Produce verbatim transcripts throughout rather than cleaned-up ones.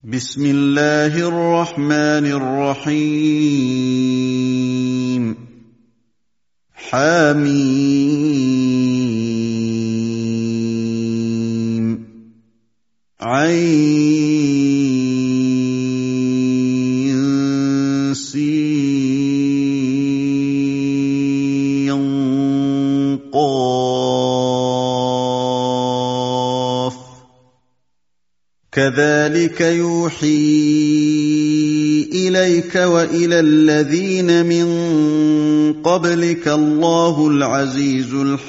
بسم الله الرحمن الرحيم حم عين سين قاف كذلك يوحي إليك وإلى الذين من قبلك الله العزيز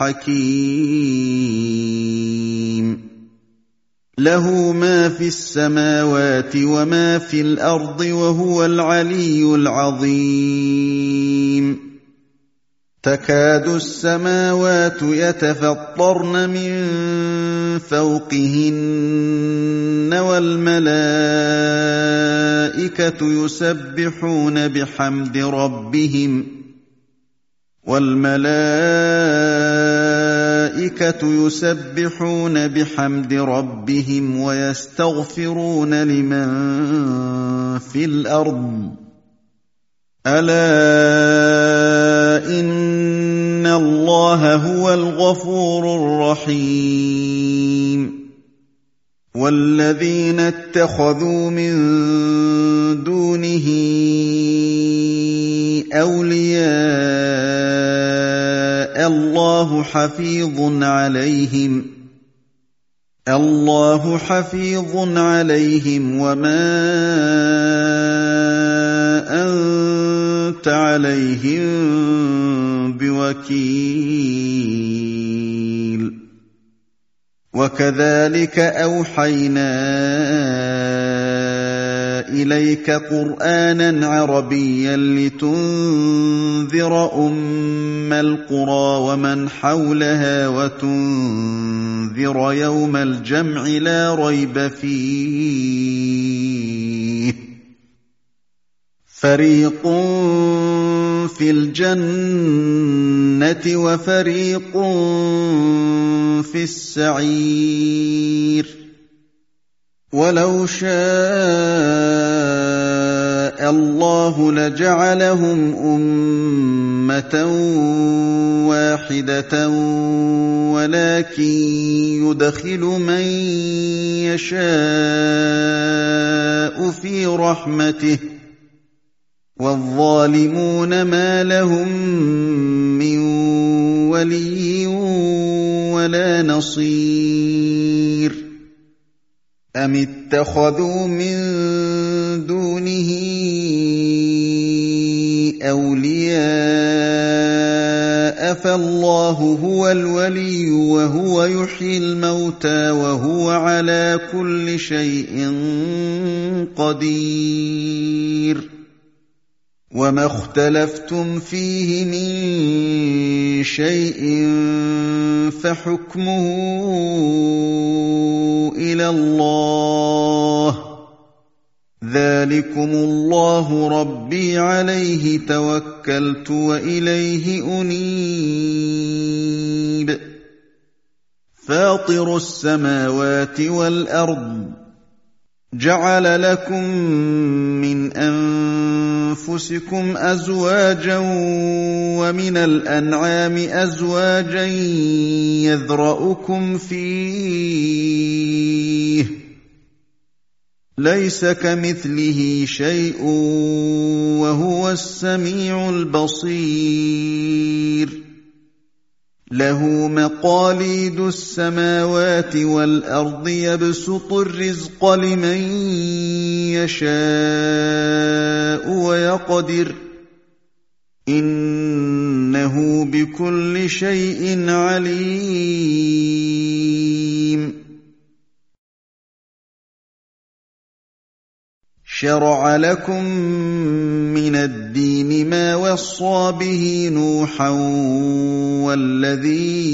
الحكيم له ما في السماوات وما في الأرض وهو العلي العظيم تكاد السماوات يتفطرن من فوقهن والملائكة يسبحون بحمد ربهم والملائكة يسبحون بحمد ربهم ويستغفرون لمن في الأرض ألا إن الله هو الغفور الرحيم والذين اتخذوا من دونه أولياء الله حفيظ عليهم الله حفيظ عليهم وما أنت عليهم بوكيل وكذلك أوحينا إليك قرآنا عربيا لتنذر أم القرى ومن حولها وتنذر يوم الجمع لا ريب فيه فريق في الجنة وفريق في السعير ولو شاء الله لجعلهم أمة واحدة ولكن يدخل من يشاء في رحمته والظالمون ما لهم من ولي ولا نصير أم اتخذوا من دونه أولياء فالله هو الولي وهو يحيي الموتى وهو على كل شيء قدير وما اختلفتم فيه من شيء فحكمه إلى الله ذلكم الله ربي عليه توكلت وإليه أنيب فاطر السماوات والأرض جعل لكم من أنفسكم أزواجا ومن الأنعام أزواجا يذرأكم فيه ليس كمثله شيء وهو السميع البصير له مقاليد السماوات والأرض يبسط الرزق لمن يشاء ويقدر إنه بكل شيء عليم شرع لكم من الدين ما وصى به نوحا والذي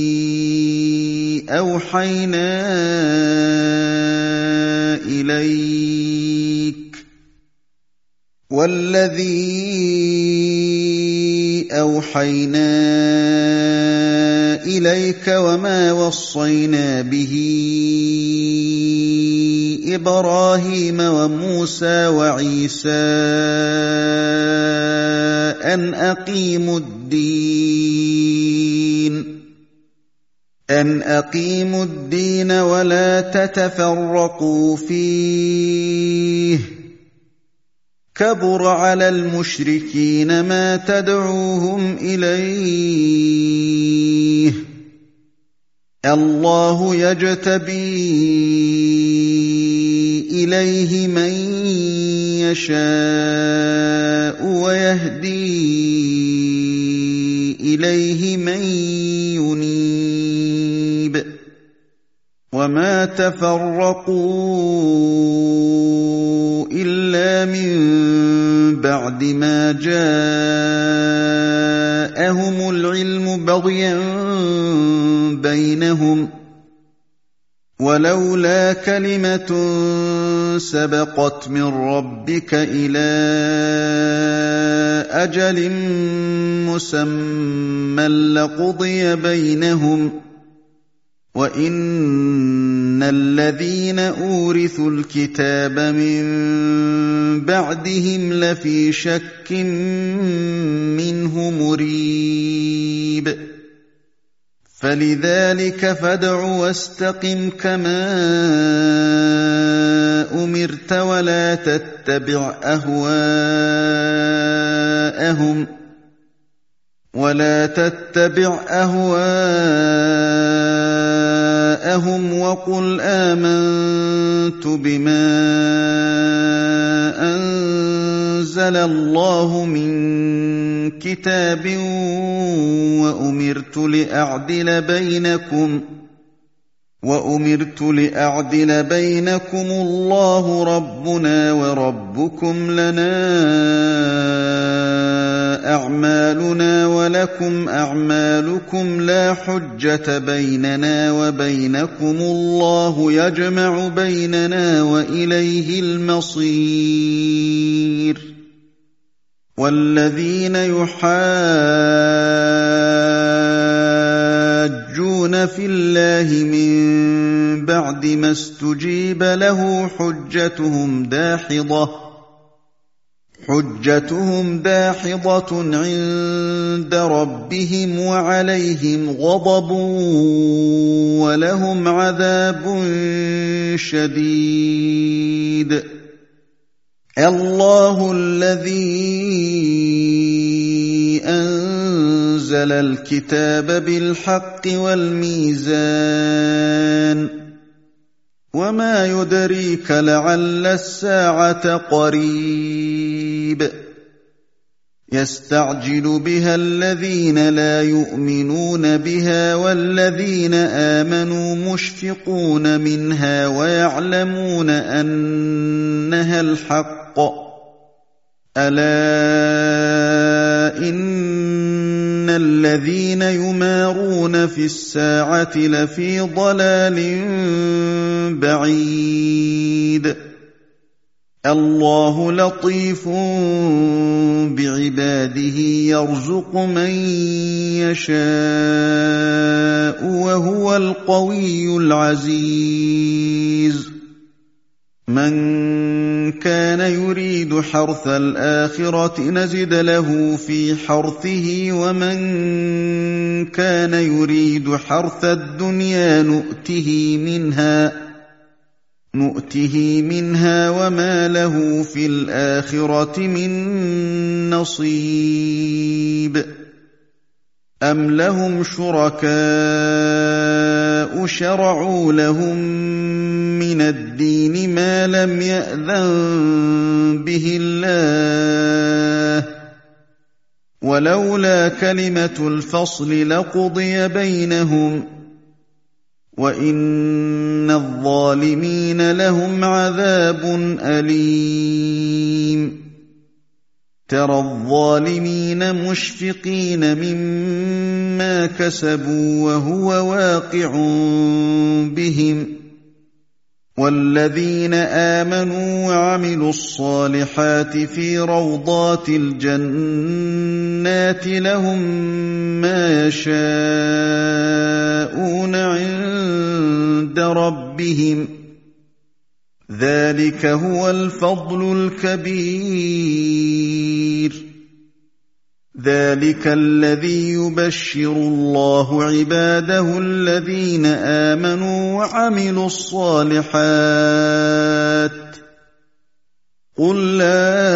أوحينا إليك وَالَّذِي أَوْحَيْنَا إِلَيْكَ وَمَا وَصَّيْنَا بِهِ إِبْرَاهِيمَ وَمُوسَىٰ وَعِيسَىٰ أَنْ أَقِيمُوا الدِّينَ أَنْ أَقِيمُوا الدِّينَ وَلَا تَتَفَرَّقُوا فِيهِ كَبُرَ عَلَى الْمُشْرِكِينَ مَا تَدْعُوهُمْ إِلَيْهِ اللَّهُ يَجْتَبِي إِلَيْهِ مَن يَشَاءُ وَيَهْدِي إِلَيْهِ مَن يُنِيبُ وَمَا تَفَرَّقُوا إِلَّا مِن بَعْدِ مَا جَاءَهُمُ الْعِلْمُ بَغْيًا بَيْنَهُمْ وَلَوْلَا كَلِمَةٌ سَبَقَتْ مِن رَّبِّكَ إِلَىٰ أَجَلٍ مُّسَمًّى لَّقُضِيَ بَيْنَهُمْ وَإِنَّ الَّذِينَ أُورِثُوا الْكِتَابَ مِن بَعْدِهِمْ لَفِي شَكٍّ مِّنْهُ مُرِيبٍ فَلِذَٰلِكَ فَادْعُ وَاسْتَقِمْ كَمَا أُمِرْتَ وَلَا تَتَّبِعْ أَهْوَاءَهُمْ وَلَا تَتَّبِعْ أَهْوَاءَهُمْ وَقُلْ آمَنتُ بِمَا أَنزَلَ اللَّهُ مِن كِتَابٍ وَأُمِرْتُ لِأَعْدِلَ بَيْنَكُمْ وَأُمِرْتُ لِأَعْدِلَ بَيْنَكُمُ اللَّهُ رَبُّنَا وَرَبُّكُمْ لَنَا أَعْمَالُنَا وَلَكُمْ أَعْمَالُكُمْ لَا حُجَّةَ بَيْنَنَا وَبَيْنَكُمُ اللَّهُ يَجْمَعُ بَيْنَنَا وَإِلَيْهِ الْمَصِيرُ وَالَّذِينَ يُحَاجُّونَ فِي اللَّهِ مِن بَعْدِ مَا اسْتُجِيبَ لَهُ حُجَّتُهُمْ دَاحِضَةٌ حُجَّتُهُمْ دَاحِضَةٌ عِندَ رَبِّهِمْ وَعَلَيْهِمْ غَضَبٌ وَلَهُمْ عَذَابٌ شَدِيدٌ اللَّهُ الَّذِي أَنزَلَ الْكِتَابَ بِالْحَقِّ وَالْمِيزَانَ وَمَا يُدْرِيكَ لَعَلَّ السَّاعَةَ قَرِيبٌ يَسْتَعْجِلُ بِهَا الَّذِينَ لَا يُؤْمِنُونَ بِهَا وَالَّذِينَ آمَنُوا مُشْفِقُونَ مِنْهَا وَيَعْلَمُونَ أَنَّهَا الْحَقُّ أَلَا إِنَّ الَّذِينَ يُمَارُونَ فِي السَّاعَةِ لَفِي ضَلَالٍ بَعِيدٍ اللَّهُ لَطِيفٌ بِعِبَادِهِ يَرْزُقُ مَن يَشَاءُ وَهُوَ الْقَوِيُّ الْعَزِيزُ مَن كَانَ يُرِيدُ حَرْثَ الْآخِرَةِ نَزِدْ لَهُ فِي حَرْثِهِ وَمَن كَانَ يُرِيدُ حَرْثَ الدُّنْيَا نُؤْتِهِ مِنْهَا نُؤْتِهِ مِنْهَا وَمَا لَهُ فِي الْآخِرَةِ مِن نَّصِيبٍ أَمْ لَهُمْ شُرَكَاءُ شَرَعُوا لَهُم مِّنَ الدِّينِ مَا لَمْ يَأْذَن بِهِ اللَّهُ وَلَوْلَا كَلِمَةُ الْفَصْلِ لَقُضِيَ بَيْنَهُمْ وَإِنَّ الظَّالِمِينَ لَهُمْ عَذَابٌ أَلِيمٌ تَرَى الظَّالِمِينَ مُشْفِقِينَ مِمَّا كَسَبُوا وَهُوَ وَاقِعٌ بِهِمْ وَالَّذِينَ آمَنُوا وَعَمِلُوا الصَّالِحَاتِ فِي رَوْضَاتِ الْجَنَّاتِ لَهُم مَّا يَشَاءُونَ عِندَ رَبِّهِمْ ۚ ذَلِكَ هُوَ الْفَضْلُ الْكَبِيرُ. ذَلِكَ الَّذِي يُبَشِّرُ اللَّهُ عِبَادَهُ الَّذِينَ آمَنُوا وَعَمِلُوا الصَّالِحَاتِ. قُل لَّا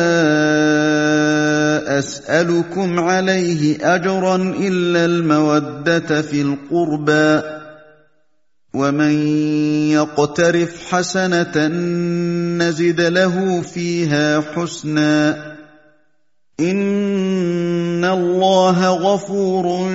أَسْأَلُكُمْ عَلَيْهِ أَجْرًا إِلَّا الْمَوَدَّةَ فِي الْقُرْبَىٰ ۗ وَمَن يَقْتَرِفْ حَسَنَةً نَّزِدْ لَهُ فِيهَا حُسْنًا ۚ إِنَّ اللَّهَ غَفُورٌ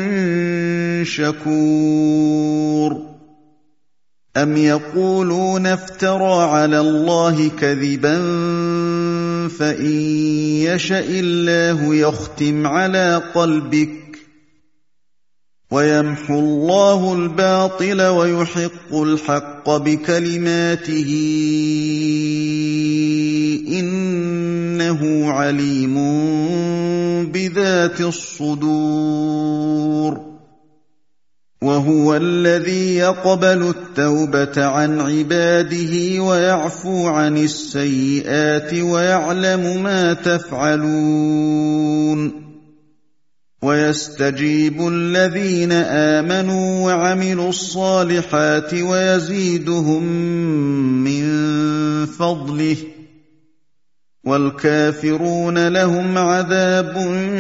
شَكُورٌ. أَمْ يَقُولُونَ افْتَرَىٰ عَلَى اللَّهِ كَذِبًا ۖ فَإِن يَشَإِ اللَّهُ يَخْتِمْ عَلَىٰ قَلْبِكَ وَيَمْحُو اللَّهُ الْبَاطِلَ وَيُحِقُّ الْحَقَّ بِكَلِمَاتِهِ ۚ إِنَّهُ عَلِيمٌ بِذَاتِ الصُّدُورِ. وَهُوَ الَّذِي يَقْبَلُ التَّوْبَةَ عَنْ عِبَادِهِ وَيَعْفُو عَنِ السَّيِّئَاتِ وَيَعْلَمُ مَا تَفْعَلُونَ. وَيَسْتَجِيبُ الَّذِينَ آمَنُوا وَعَمِلُوا الصَّالِحَاتِ وَيَزِيدُهُم مِّن فَضْلِهِ ۚ وَالْكَافِرُونَ لَهُمْ عَذَابٌ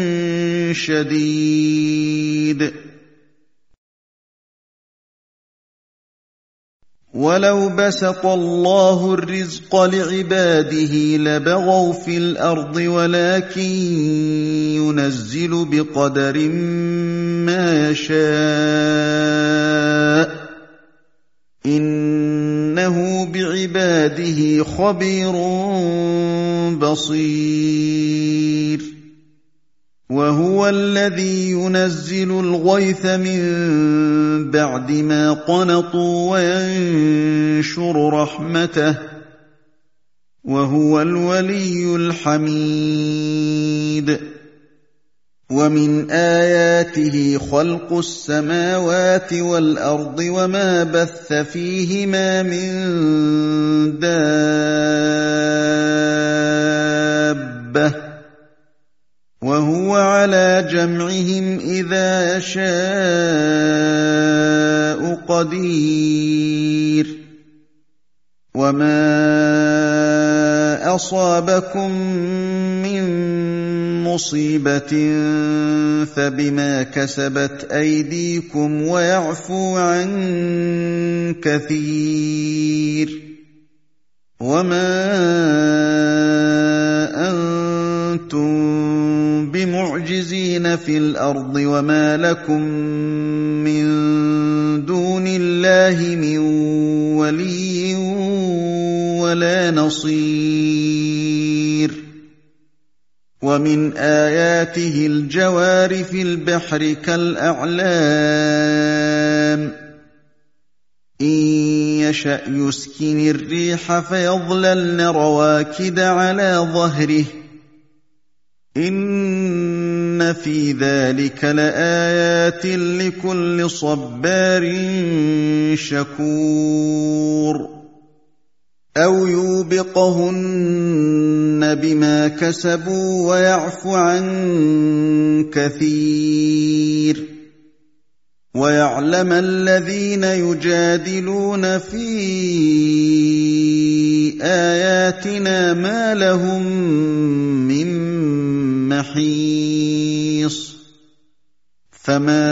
شَدِيدٌ. وَلَوْ بَسَطَ اللَّهُ الرِّزْقَ لِعِبَادِهِ لَبَغَوْا فِي الْأَرْضِ وَلَٰكِن يُنَزِّلُ بِقَدَرٍ مَّا يَشَاءُ ۚ إِنَّهُ بِعِبَادِهِ خَبِيرٌ بَصِيرٌ. وَهُوَ الَّذِي يُنَزِّلُ الْغَيْثَ مِن بَعْدِ مَا قَنَطُوا وَيَنشُرُ رَحْمَتَهُ ۚ وَهُوَ الْوَلِيُّ الْحَمِيدُ. وَمِنْ آيَاتِهِ خَلْقُ السَّمَاوَاتِ وَالْأَرْضِ وَمَا بَثَّ فِيهِمَا مِن دَابَّةٍ ۚ وَهُوَ عَلَىٰ جَمْعِهِمْ إِذَا يَشَاءُ قَدِيرٌ. وَمَا أَصَابَكُم مِّن مُّصِيبَةٍ فَبِمَا كَسَبَتْ أَيْدِيكُمْ وَيَعْفُو عَن كَثِيرٍ. وَمَا أَنتُم بِمُعْجِزِينَ فِي الْأَرْضِ وَمَا لَكُم مِّن دُونِ اللَّهِ مِن وَلِيٍّ وَلَا نَصِيرٍ. وَمِنْ آيَاتِهِ الْجَوَارِ فِي الْبَحْرِ كَالْأَعْلَامِ ۚ إِن يَشَأْ يُسْكِنِ الرِّيحَ فَيَظْلَلْنَ رَوَاكِدَ عَلَىٰ ظَهْرِهِ ۚ إِنَّ فِي ذَٰلِكَ لَآيَاتٍ لِّكُلِّ صَبَّارٍ شَكُورٍ. أَوْ يُوبِقْهُنَّ بِمَا كَسَبُوا وَيَعْفُ عَن كَثِيرٍ. وَيَعْلَمَ الَّذِينَ يُجَادِلُونَ فِي آيَاتِنَا مَا لَهُم مِّن مَّحِيصٍ. فَمَا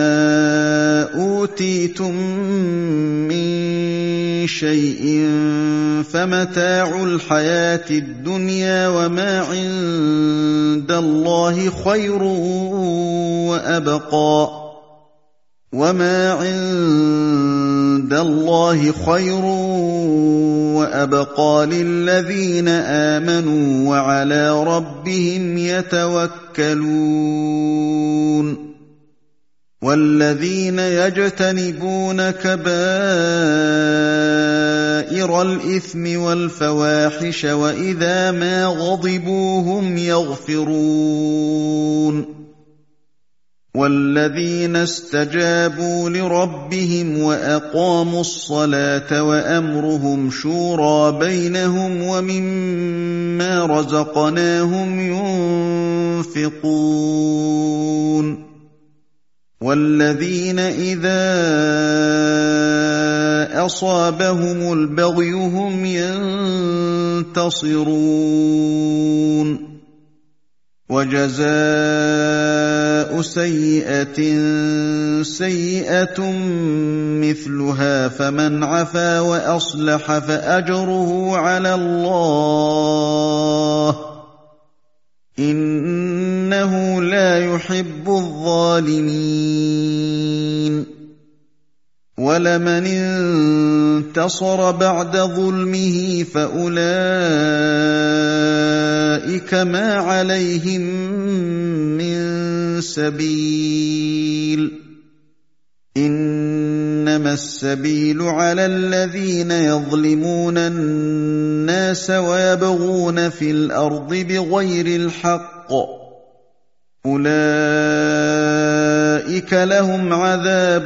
أُوتِيتُم مِّن شَيْءٍ فَمَتَاعُ الْحَيَاةِ الدُّنْيَا ۖ وَمَا عِندَ اللَّهِ خَيْرٌ وَأَبْقَىٰ ۚ وَمَا عِندَ اللَّهِ خَيْرٌ وَأَبْقَىٰ لِلَّذِينَ آمَنُوا وَعَلَىٰ رَبِّهِمْ يَتَوَكَّلُونَ. وَالَّذِينَ يَجْتَنِبُونَ كَبَائِرَ الْإِثْمِ وَالْفَوَاحِشَ وَإِذَا مَا غَضِبُوا هُمْ يَغْفِرُونَ وَالَّذِينَ اسْتَجَابُوا لِرَبِّهِمْ وَأَقَامُوا الصَّلَاةَ وَأَمْرُهُمْ شُورَىٰ بَيْنَهُمْ وَمِمَّا رَزَقْنَاهُمْ يُنفِقُونَ وَالَّذِينَ إِذَا أَصَابَهُمُ الْبَغْيُ هُمْ يَنتَصِرُونَ وَجَزَاءُ سَيِّئَةٍ سَيِّئَةٌ مِثْلُهَا فَمَنْ عَفَا وَأَصْلَحَ فَأَجْرُهُ عَلَى اللَّهِ إِنَّهُ لَا يُحِبُّ الظَّالِمِينَ وَلَمَنِ انتَصَرَ بَعْدَ ظُلْمِهِ فَأُولَٰئِكَ مَا عَلَيْهِم مِّن سَبِيلٍ إِنَّمَا السَّبِيلُ عَلَى الَّذِينَ يَظْلِمُونَ النَّاسَ وَيَبْغُونَ فِي الْأَرْضِ بِغَيْرِ الْحَقِّ أُولَٰئِكَ لَهُمْ عَذَابٌ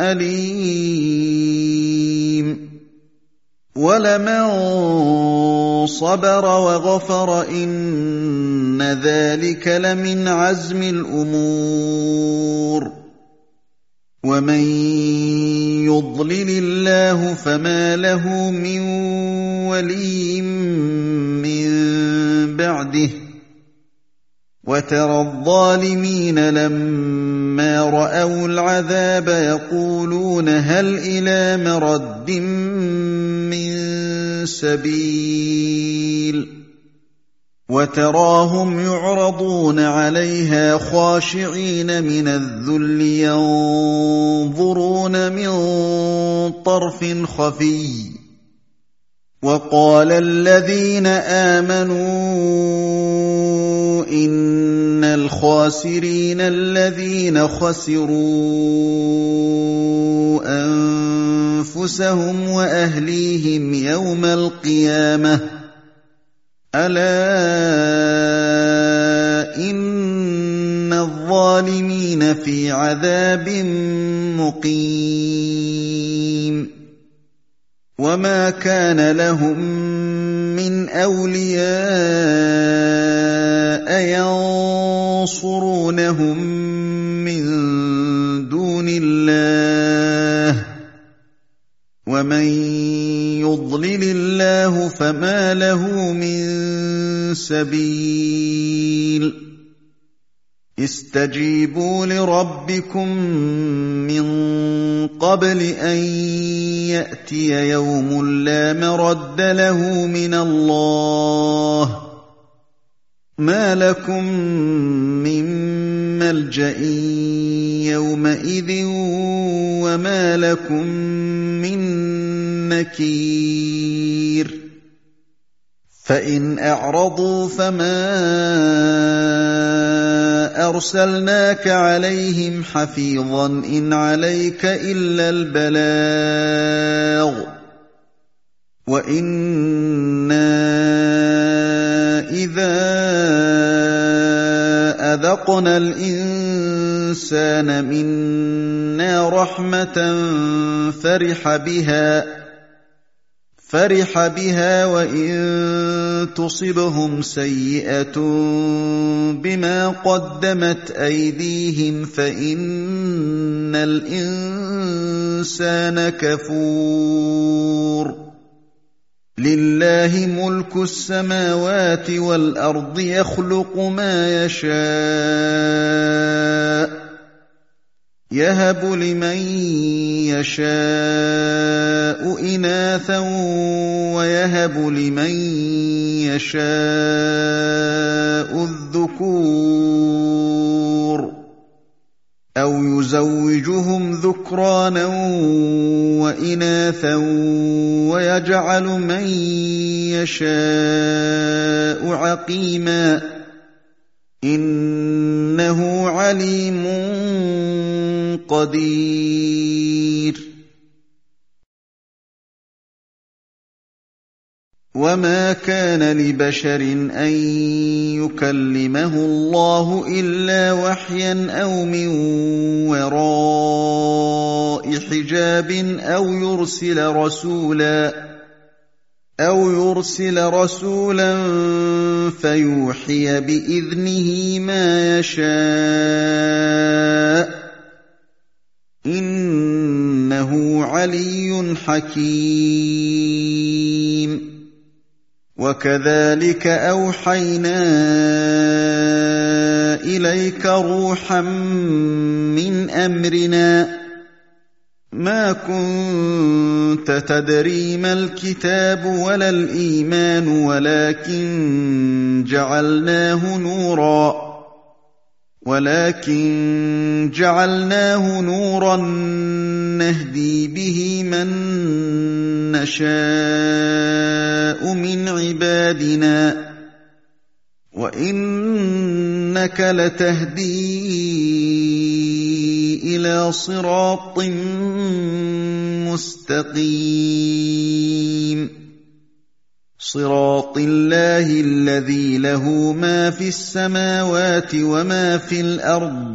أَلِيمٌ وَلَمَن صَبَرَ وَغَفَرَ إِنَّ ذَٰلِكَ لَمِنْ عَزْمِ الْأُمُورِ وَمَن يُضْلِلِ اللَّهُ فَمَا لَهُ مِن وَلِيٍّ مِّن بَعْدِهِ وَتَرَى الظَّالِمِينَ لَمَّا رَأَوُا الْعَذَابَ يَقُولُونَ هَلْ إِلَىٰ مَرَدٍّ مِّن سَبِيلٍ وَتَرَاهُمْ يُعْرَضُونَ عَلَيْهَا خَاشِعِينَ مِنَ الذُّلِّ يَنظُرُونَ مِن طَرْفٍ خَفِيٍّ وَقَالَ الَّذِينَ آمَنُوا إِنَّ الْخَاسِرِينَ الَّذِينَ خَسِرُوا أَنفُسَهُمْ وَأَهْلِيهِمْ يَوْمَ الْقِيَامَةِ أَلَا إِنَّ الظَّالِمِينَ فِي عَذَابٍ مُّقِيمٍ وَمَا كَانَ لَهُم مِّنْ أَوْلِيَاءَ يَنصُرُونَهُم مِّن دُونِ اللَّهِ وَمَن يُضْلِلِ اللَّهُ فَمَا لَهُ مِن سَبِيلٍ اسْتَجِيبُوا لِرَبِّكُم مِّن قَبْلِ أَن يَأْتِيَ يَوْمٌ لَّا مَرَدَّ لَهُ مِنَ اللَّهِ مَا لَكُم مِّن مَّلْجَإٍ يَوْمَئِذٍ وَمَا لَكُم مِّن نَّكِيرٍ فَإِنْ أَعْرَضُوا فَمَا أَرْسَلْنَاكَ عَلَيْهِمْ حَفِيظًا إِنْ عَلَيْكَ إِلَّا الْبَلَاغُ وَإِنَّا إِذَا أَذَقْنَا الْإِنسَانَ مِنَّا رَحْمَةً فَرِحَ بِهَا فَرِحَ بِهَا وَإِن تُصِبْهُمْ سَيِّئَةٌ بِمَا قَدَّمَتْ أَيْدِيهِمْ فَإِنَّ الْإِنسَانَ كَفُورٌ لِلَّهِ مُلْكُ السَّمَاوَاتِ وَالْأَرْضِ يَخْلُقُ مَا يَشَاءُ يَهَبُ لِمَن يَشَاءُ إِنَاثًا وَيَهَبُ لِمَن يَشَاءُ الذُّكُورَ أَوْ يُزَوِّجُهُمْ ذُكْرَانًا وَإِنَاثًا وَيَجْعَلُ مَن يَشَاءُ عَقِيمًا إِنَّهُ عَلِيمٌ قدير وما كان لبشر أن يكلمه الله إلا وحيا أو من وراء حجاب أو يرسل رسولا أو يرسل رسولا فيوحي بإذنه ما يشاء إنه علي حكيم وكذلك أوحينا إليك روحا من أمرنا ما كنت تدري ما الكتاب ولا الإيمان ولكن جعلناه نورا ولكن جعلناه نورا نهدي به من نشاء من عبادنا وإنك لتهدي إلى صراط مستقيم صراط الله الذي له ما في السماوات وما في الأرض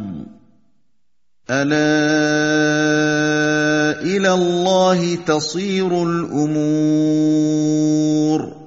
ألا إلى الله تصير الأمور